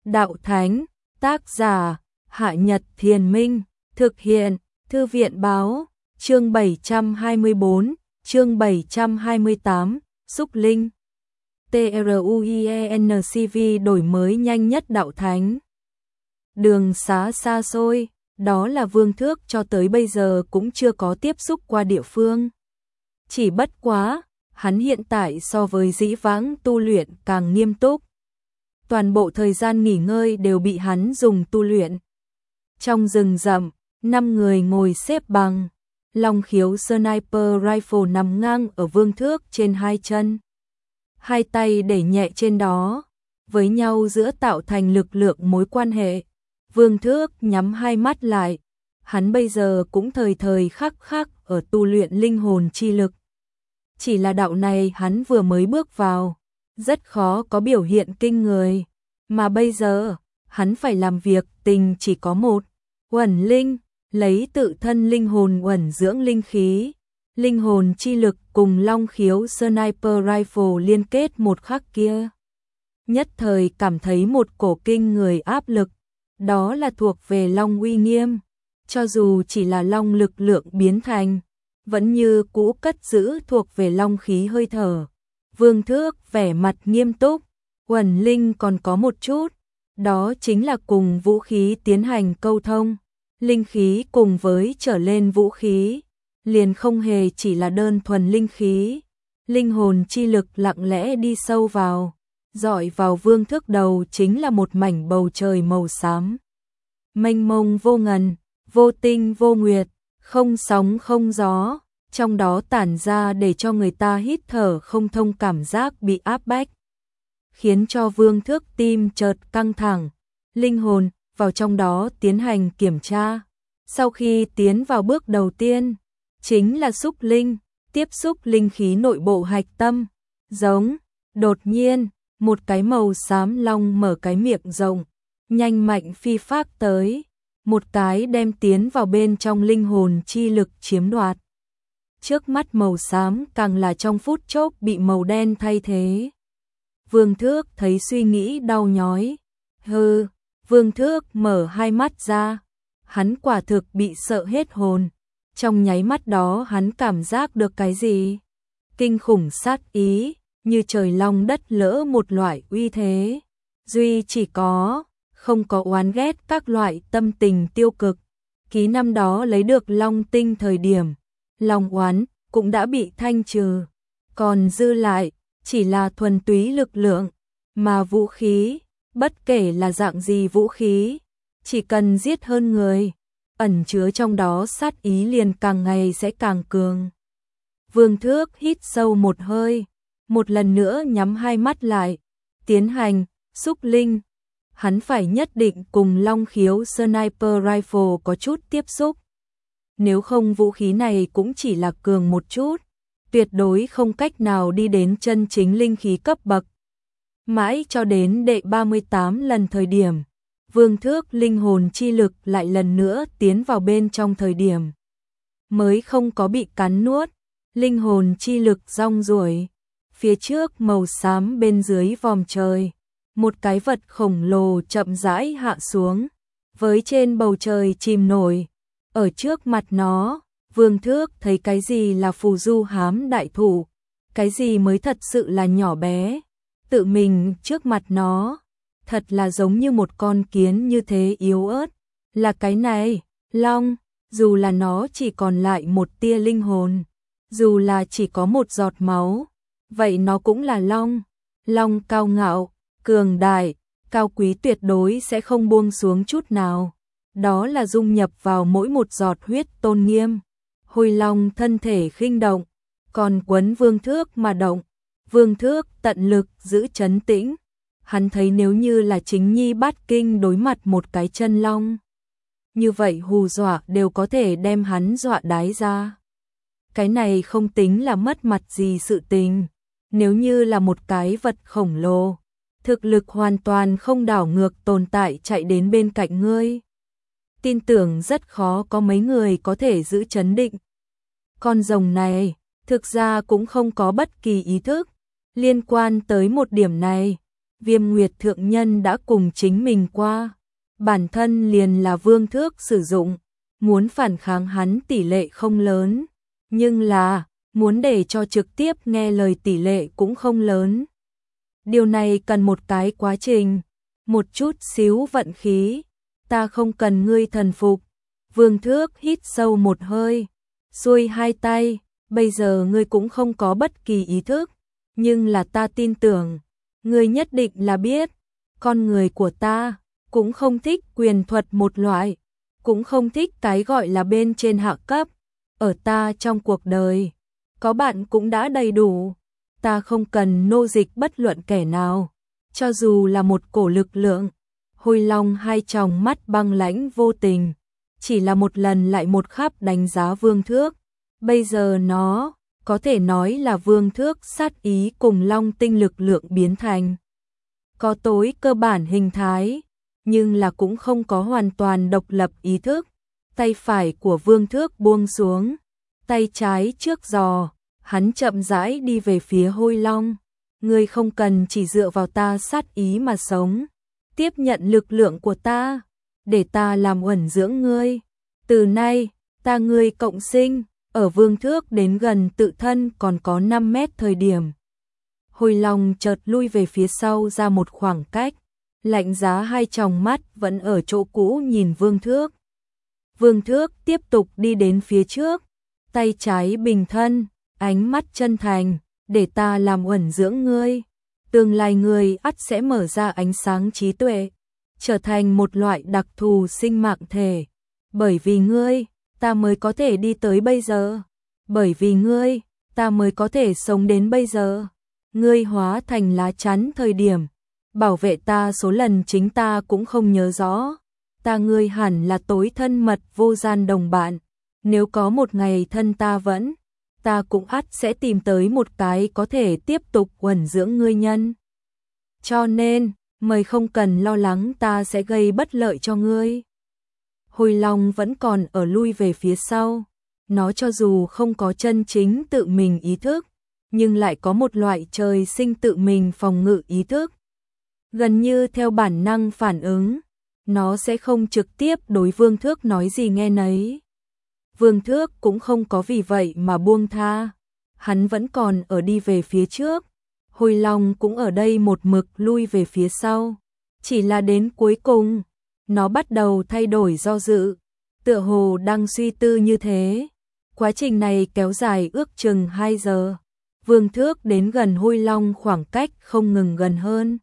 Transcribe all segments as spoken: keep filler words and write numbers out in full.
Đạo Thánh, tác giả, Hạ Nhật Thiền Minh, thực hiện, Thư viện Báo, chương bảy trăm hai mươi bốn, chương bảy trăm hai mươi tám, Xúc Linh. TRUIENCV đổi mới nhanh nhất Đạo Thánh. Đường xá xa xôi, đó là Vương Thước cho tới bây giờ cũng chưa có tiếp xúc qua địa phương. Chỉ bất quá, hắn hiện tại so với dĩ vãng tu luyện càng nghiêm túc. Toàn bộ thời gian nghỉ ngơi đều bị hắn dùng tu luyện. Trong rừng rậm, năm người ngồi xếp bằng, Long Khiếu Sniper Rifle nằm ngang ở Vương Thước trên hai chân. Hai tay để nhẹ trên đó, với nhau giữa tạo thành lực lượng mối quan hệ. Vương Thước nhắm hai mắt lại, hắn bây giờ cũng thời thời khắc khắc ở tu luyện linh hồn chi lực. Chỉ là đạo này hắn vừa mới bước vào, rất khó có biểu hiện kinh người, mà bây giờ, hắn phải làm việc tình chỉ có một, uẩn linh, lấy tự thân linh hồn uẩn dưỡng linh khí, linh hồn chi lực cùng Long Khiếu Sniper Rifle liên kết một khắc kia. Nhất thời cảm thấy một cổ kinh người áp lực, đó là thuộc về Long uy nghiêm, cho dù chỉ là Long lực lượng biến thành, vẫn như cũ cất giữ thuộc về Long khí hơi thở. Vương Thước vẻ mặt nghiêm túc, uẩn linh còn có một chút, đó chính là cùng vũ khí tiến hành câu thông. Linh khí cùng với trở lên vũ khí, liền không hề chỉ là đơn thuần linh khí. Linh hồn chi lực lặng lẽ đi sâu vào, dọi vào Vương Thước đầu chính là một mảnh bầu trời màu xám. Mênh mông vô ngần, vô tinh vô nguyệt, không sóng không gió, trong đó tản ra để cho người ta hít thở không thông cảm giác bị áp bách. Khiến cho Vương Thước tim chợt căng thẳng, linh hồn vào trong đó tiến hành kiểm tra. Sau khi tiến vào bước đầu tiên, chính là xúc linh, tiếp xúc linh khí nội bộ hạch tâm. Giống, đột nhiên, một cái màu xám long mở cái miệng rộng, nhanh mạnh phi phác tới, một cái đem tiến vào bên trong linh hồn chi lực chiếm đoạt. Trước mắt màu xám càng là trong phút chốc bị màu đen thay thế. Vương Thước thấy suy nghĩ đau nhói. Hừ, Vương Thước mở hai mắt ra, hắn quả thực bị sợ hết hồn. Trong nháy mắt đó hắn cảm giác được cái gì? Kinh khủng sát ý, như trời long đất lỡ một loại uy thế. Duy chỉ có, không có oán ghét các loại tâm tình tiêu cực. Ký năm đó lấy được long tinh thời điểm, lòng oán cũng đã bị thanh trừ. Còn dư lại, chỉ là thuần túy lực lượng, mà vũ khí, bất kể là dạng gì vũ khí, chỉ cần giết hơn người, ẩn chứa trong đó sát ý liền càng ngày sẽ càng cường. Vương Thước hít sâu một hơi, một lần nữa nhắm hai mắt lại, tiến hành, xúc linh. Hắn phải nhất định cùng Long Khiếu Sniper Rifle có chút tiếp xúc. Nếu không vũ khí này cũng chỉ là cường một chút, tuyệt đối không cách nào đi đến chân chính linh khí cấp bậc. Mãi cho đến đệ ba mươi tám lần thời điểm, Vương Thước linh hồn chi lực lại lần nữa tiến vào bên trong thời điểm, mới không có bị cắn nuốt, linh hồn chi lực rong ruổi. Phía trước màu xám bên dưới vòm trời, một cái vật khổng lồ chậm rãi hạ xuống, với trên bầu trời chìm nổi. Ở trước mặt nó, Vương Thước thấy cái gì là phù du hám đại thủ, cái gì mới thật sự là nhỏ bé. Tự mình trước mặt nó, thật là giống như một con kiến như thế yếu ớt. Là cái này, long, dù là nó chỉ còn lại một tia linh hồn, dù là chỉ có một giọt máu, vậy nó cũng là long. Long cao ngạo, cường đại, cao quý tuyệt đối sẽ không buông xuống chút nào. Đó là dung nhập vào mỗi một giọt huyết tôn nghiêm. Hồi long thân thể khinh động, còn quấn Vương Thước mà động. Vương Thước tận lực giữ trấn tĩnh. Hắn thấy nếu như là chính nhi bát kinh đối mặt một cái chân long, như vậy hù dọa đều có thể đem hắn dọa đái ra. Cái này không tính là mất mặt gì sự tình. Nếu như là một cái vật khổng lồ, thực lực hoàn toàn không đảo ngược tồn tại chạy đến bên cạnh ngươi, tin tưởng rất khó có mấy người có thể giữ trấn định. Con rồng này, thực ra cũng không có bất kỳ ý thức liên quan tới một điểm này. Viêm Nguyệt thượng nhân đã cùng chính mình qua, bản thân liền là vương thước sử dụng, muốn phản kháng hắn tỷ lệ không lớn, nhưng là muốn để cho trực tiếp nghe lời tỷ lệ cũng không lớn. Điều này cần một cái quá trình, một chút xíu vận khí, ta không cần ngươi thần phục. Vương Thước hít sâu một hơi, xuôi hai tay, bây giờ ngươi cũng không có bất kỳ ý thức, nhưng là ta tin tưởng, ngươi nhất định là biết, con người của ta cũng không thích quyền thuật một loại, cũng không thích cái gọi là bên trên hạ cấp, ở ta trong cuộc đời, có bạn cũng đã đầy đủ, ta không cần nô dịch bất luận kẻ nào, cho dù là một cổ lực lượng. Hồi Long hai tròng mắt băng lãnh vô tình, chỉ là một lần lại một khắp đánh giá Vương Thước. Bây giờ nó, có thể nói là Vương Thước sát ý cùng Long tinh lực lượng biến thành. Có tối cơ bản hình thái, nhưng là cũng không có hoàn toàn độc lập ý thức. Tay phải của Vương Thước buông xuống, tay trái trước giò, hắn chậm rãi đi về phía Hồi Long. Ngươi không cần chỉ dựa vào ta sát ý mà sống. Tiếp nhận lực lượng của ta, để ta làm uẩn dưỡng ngươi. Từ nay, ta ngươi cộng sinh, ở Vương Thước đến gần tự thân còn có năm mét thời điểm. Hồi Long chợt lui về phía sau ra một khoảng cách, lạnh giá hai tròng mắt vẫn ở chỗ cũ nhìn Vương Thước. Vương Thước tiếp tục đi đến phía trước, tay trái bình thân, ánh mắt chân thành, để ta làm uẩn dưỡng ngươi. Tương lai ngươi ắt sẽ mở ra ánh sáng trí tuệ, trở thành một loại đặc thù sinh mạng thể. Bởi vì ngươi, ta mới có thể đi tới bây giờ. Bởi vì ngươi, ta mới có thể sống đến bây giờ. Ngươi hóa thành lá chắn thời điểm, bảo vệ ta số lần chính ta cũng không nhớ rõ. Ta ngươi hẳn là tối thân mật vô gian đồng bạn. Nếu có một ngày thân ta vẫn, ta cũng ắt sẽ tìm tới một cái có thể tiếp tục uẩn dưỡng ngươi nhân. Cho nên, mời không cần lo lắng ta sẽ gây bất lợi cho ngươi. Hồi Long vẫn còn ở lui về phía sau. Nó cho dù không có chân chính tự mình ý thức, nhưng lại có một loại trời sinh tự mình phòng ngự ý thức. Gần như theo bản năng phản ứng, nó sẽ không trực tiếp đối Vương Thước nói gì nghe nấy. Vương Thước cũng không có vì vậy mà buông tha, hắn vẫn còn ở đi về phía trước. Hồi Long cũng ở đây một mực lui về phía sau, chỉ là đến cuối cùng, nó bắt đầu thay đổi do dự, tựa hồ đang suy tư như thế. Quá trình này kéo dài ước chừng hai giờ, Vương Thước đến gần Hồi Long khoảng cách không ngừng gần hơn.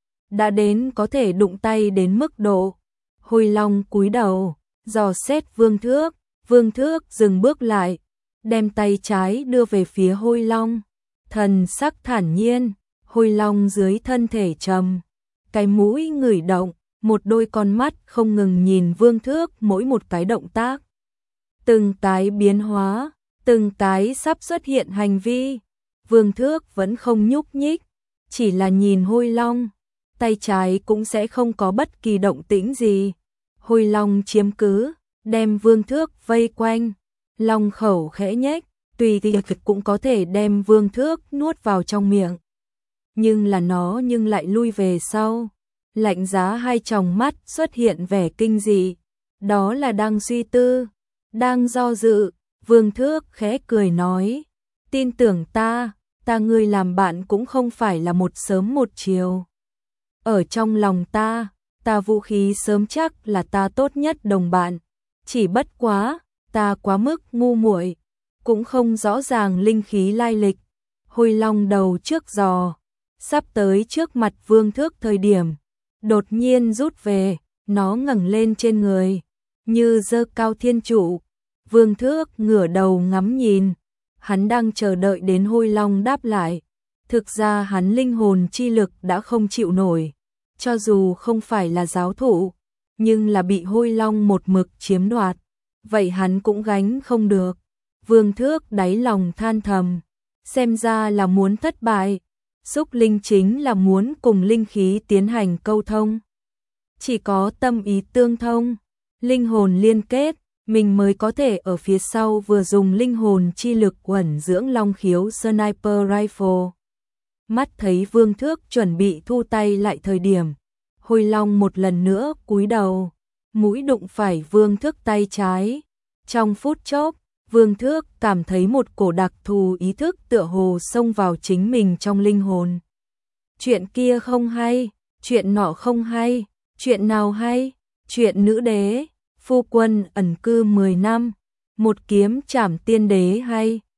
Đã đến có thể đụng tay đến mức độ, Hồi Long cúi đầu, dò xét Vương Thước. Vương Thước dừng bước lại, đem tay trái đưa về phía Hồi Long, thần sắc thản nhiên. Hồi Long dưới thân thể trầm, cái mũi ngửi động, một đôi con mắt không ngừng nhìn Vương Thước mỗi một cái động tác. Từng cái biến hóa, từng cái sắp xuất hiện hành vi, Vương Thước vẫn không nhúc nhích, chỉ là nhìn Hồi Long, tay trái cũng sẽ không có bất kỳ động tĩnh gì. Hồi Long chiếm cứ, đem Vương Thước vây quanh, long khẩu khẽ nhếch, tùy tiệc cũng có thể đem Vương Thước nuốt vào trong miệng. Nhưng là nó nhưng lại lui về sau, lạnh giá hai tròng mắt xuất hiện vẻ kinh dị, đó là đang suy tư, đang do dự. Vương Thước khẽ cười nói, tin tưởng ta, ta ngươi làm bạn cũng không phải là một sớm một chiều. Ở trong lòng ta, ta vũ khí sớm chắc là ta tốt nhất đồng bạn, chỉ bất quá, ta quá mức ngu muội, cũng không rõ ràng linh khí lai lịch. Hồi Long đầu trước giò, sắp tới trước mặt Vương Thước thời điểm, đột nhiên rút về, nó ngẩng lên trên người, như giơ cao thiên trụ. Vương Thước ngửa đầu ngắm nhìn, hắn đang chờ đợi đến Hồi Long đáp lại. Thực ra hắn linh hồn chi lực đã không chịu nổi, cho dù không phải là giáo thủ, nhưng là bị Hồi Long một mực chiếm đoạt, vậy hắn cũng gánh không được. Vương Thước đáy lòng than thầm, xem ra là muốn thất bại. Xúc linh chính là muốn cùng linh khí tiến hành câu thông. Chỉ có tâm ý tương thông, linh hồn liên kết, mình mới có thể ở phía sau vừa dùng linh hồn chi lực uẩn dưỡng long khiếu sniper rifle. mắt thấy Vương Thước chuẩn bị thu tay lại thời điểm, Hồi Long một lần nữa cúi đầu, mũi đụng phải Vương Thước tay trái. Trong phút chốc, Vương Thước cảm thấy một cổ đặc thù ý thức tựa hồ xông vào chính mình trong linh hồn. Chuyện kia không hay, chuyện nọ không hay, chuyện nào hay, chuyện nữ đế, phu quân ẩn cư mười năm, một kiếm trảm tiên đế hay,